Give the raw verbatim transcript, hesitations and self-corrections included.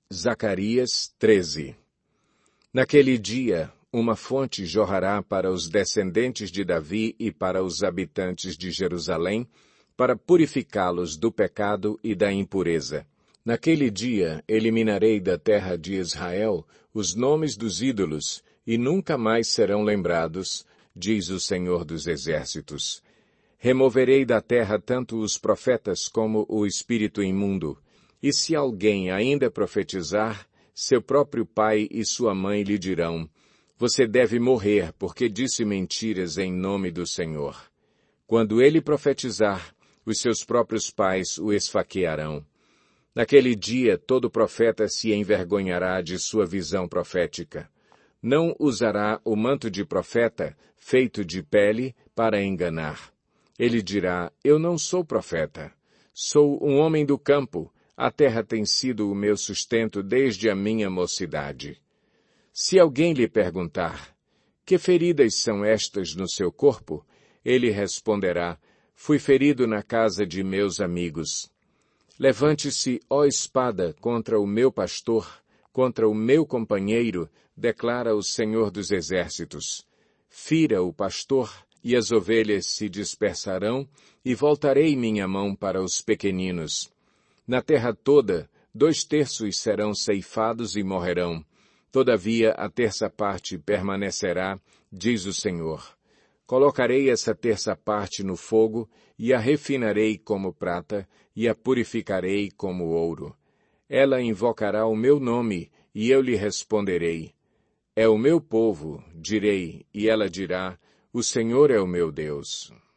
Zacarias treze. Naquele dia, uma fonte jorrará para os descendentes de Davi e para os habitantes de Jerusalém, para purificá-los do pecado e da impureza. Naquele dia, eliminarei da terra de Israel os nomes dos ídolos, e nunca mais serão lembrados, diz o Senhor dos Exércitos. Removerei da terra tanto os profetas como o espírito imundo. E se alguém ainda profetizar, seu próprio pai e sua mãe lhe dirão: você deve morrer, porque disse mentiras em nome do Senhor. Quando ele profetizar, os seus próprios pais o esfaquearão. Naquele dia, todo profeta se envergonhará de sua visão profética. Não usará o manto de profeta, feito de pele, para enganar. Ele dirá: eu não sou profeta. Sou um homem do campo. A terra tem sido o meu sustento desde a minha mocidade. Se alguém lhe perguntar: que feridas são estas no seu corpo? Ele responderá: fui ferido na casa de meus amigos. Levante-se, ó espada, contra o meu pastor, contra o meu companheiro, declara o Senhor dos Exércitos. Fira o pastor, e as ovelhas se dispersarão, e voltarei minha mão para os pequeninos. Na terra toda, dois terços serão ceifados e morrerão. Todavia a terça parte permanecerá, diz o Senhor. Colocarei essa terça parte no fogo, e a refinarei como prata, e a purificarei como ouro. Ela invocará o meu nome, e eu lhe responderei. É o meu povo, direi, e ela dirá: o Senhor é o meu Deus.